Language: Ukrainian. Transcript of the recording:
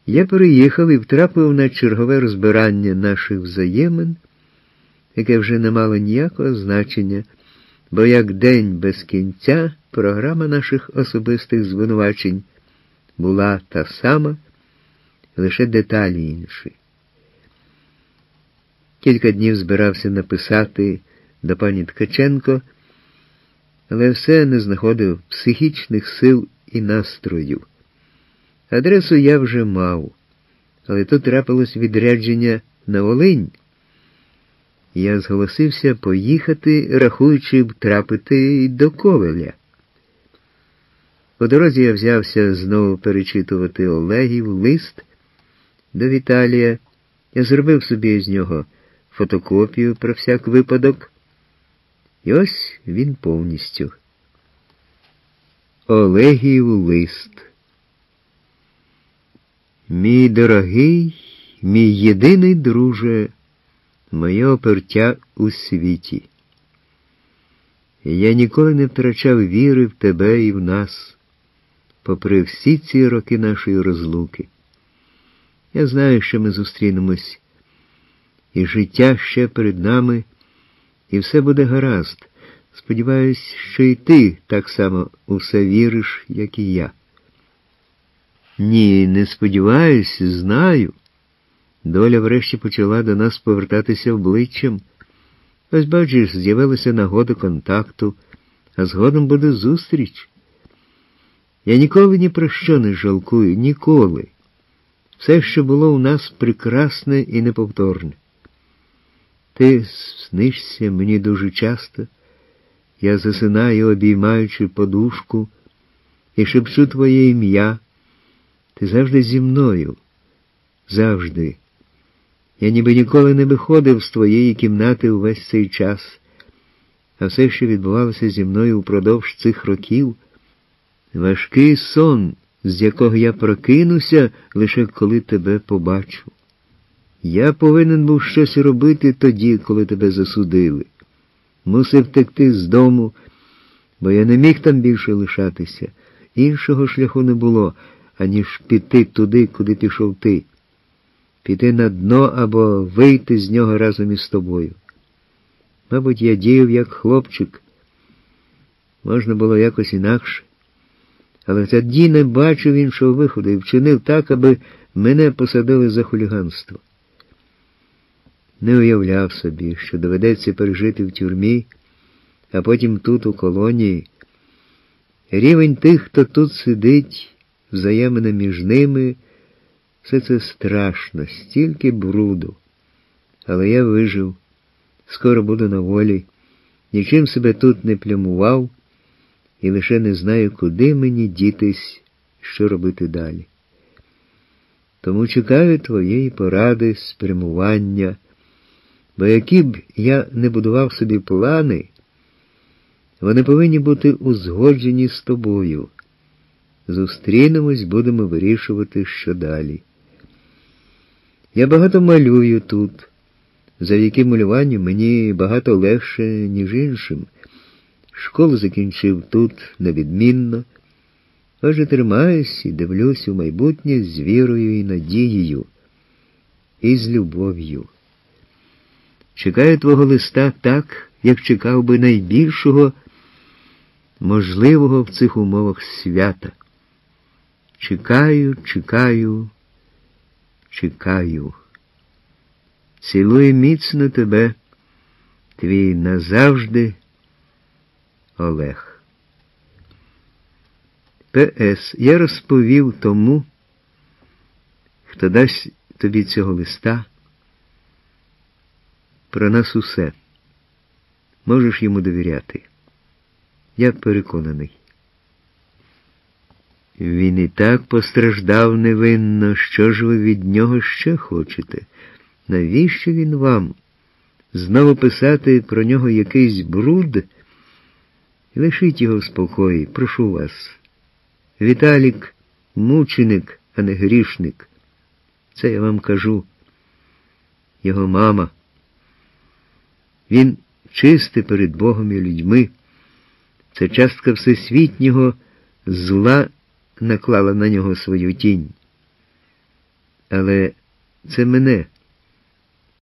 Я переїхав і втрапив на чергове розбирання наших взаємин, яке вже не мало ніякого значення, бо як день без кінця програма наших особистих звинувачень була та сама, лише деталі інші. Кілька днів збирався написати до пані Ткаченко, але все не знаходив психічних сил і настрою. Адресу я вже мав, але тут трапилось відрядження на Волинь. Я зголосився поїхати, рахуючи втрапити й до Ковеля. По дорозі я взявся знову перечитувати Олегів лист до Віталія. Я зробив собі з нього фотокопію про всяк випадок. І ось він повністю. Олегів лист. Мій дорогий, мій єдиний друже, моє опертя у світі. Я ніколи не втрачав віри в тебе і в нас, попри всі ці роки нашої розлуки. Я знаю, що ми зустрінемось, і життя ще перед нами, і все буде гаразд. Сподіваюсь, що і ти так само у все віриш, як і я. Ні, не сподіваюсь, знаю. Доля врешті почала до нас повертатися обличчям. Ось, бачиш, з'явилася нагода контакту, а згодом буде зустріч. Я ніколи ні про що не жалкую, ніколи. Все, що було у нас, прекрасне і неповторне. Ти снишся мені дуже часто. Я засинаю, обіймаючи подушку, і шепчу твоє ім'я. Ти завжди зі мною. Завжди. Я ніби ніколи не виходив з твоєї кімнати увесь цей час. А все, що відбувалося зі мною упродовж цих років, важкий сон, з якого я прокинуся, лише коли тебе побачу. Я повинен був щось робити тоді, коли тебе засудили. Мусив втекти з дому, бо я не міг там більше лишатися. Іншого шляху не було, аніж піти туди, куди пішов ти. Піти на дно або вийти з нього разом із тобою. Мабуть, я діяв як хлопчик. Можна було якось інакше. Але тоді не бачив іншого виходу і вчинив так, аби мене посадили за хуліганство. Не уявляв собі, що доведеться пережити в тюрмі, а потім тут, у колонії. Рівень тих, хто тут сидить, взаємина між ними, все це страшно, стільки бруду. Але я вижив, скоро буду на волі, нічим себе тут не плямував і лише не знаю, куди мені дітись, що робити далі. Тому чекаю твоєї поради, спрямування, бо які б я не будував собі плани, вони повинні бути узгоджені з тобою. Зустрінемось, будемо вирішувати, що далі. Я багато малюю тут, завдяки малюванню мені багато легше, ніж іншим. Школу закінчив тут невідмінно. Отже, тримаюсь і дивлюсь у майбутнє з вірою і надією, і з любов'ю. Чекаю твого листа так, як чекав би найбільшого, можливого в цих умовах свята. Чекаю, чекаю, чекаю. Цілую міцно тебе, твій назавжди Олег. П.С. Я розповів тому, хто дасть тобі цього листа, про нас усе. Можеш йому довіряти. Я переконаний. Він і так постраждав невинно. Що ж ви від нього ще хочете? Навіщо він вам? Знову писати про нього якийсь бруд? Лишіть його в спокої, прошу вас. Віталік – мученик, а не грішник. Це я вам кажу. Його мама. Він чистий перед Богом і людьми. Це частка всесвітнього зла наклала на нього свою тінь. Але це мене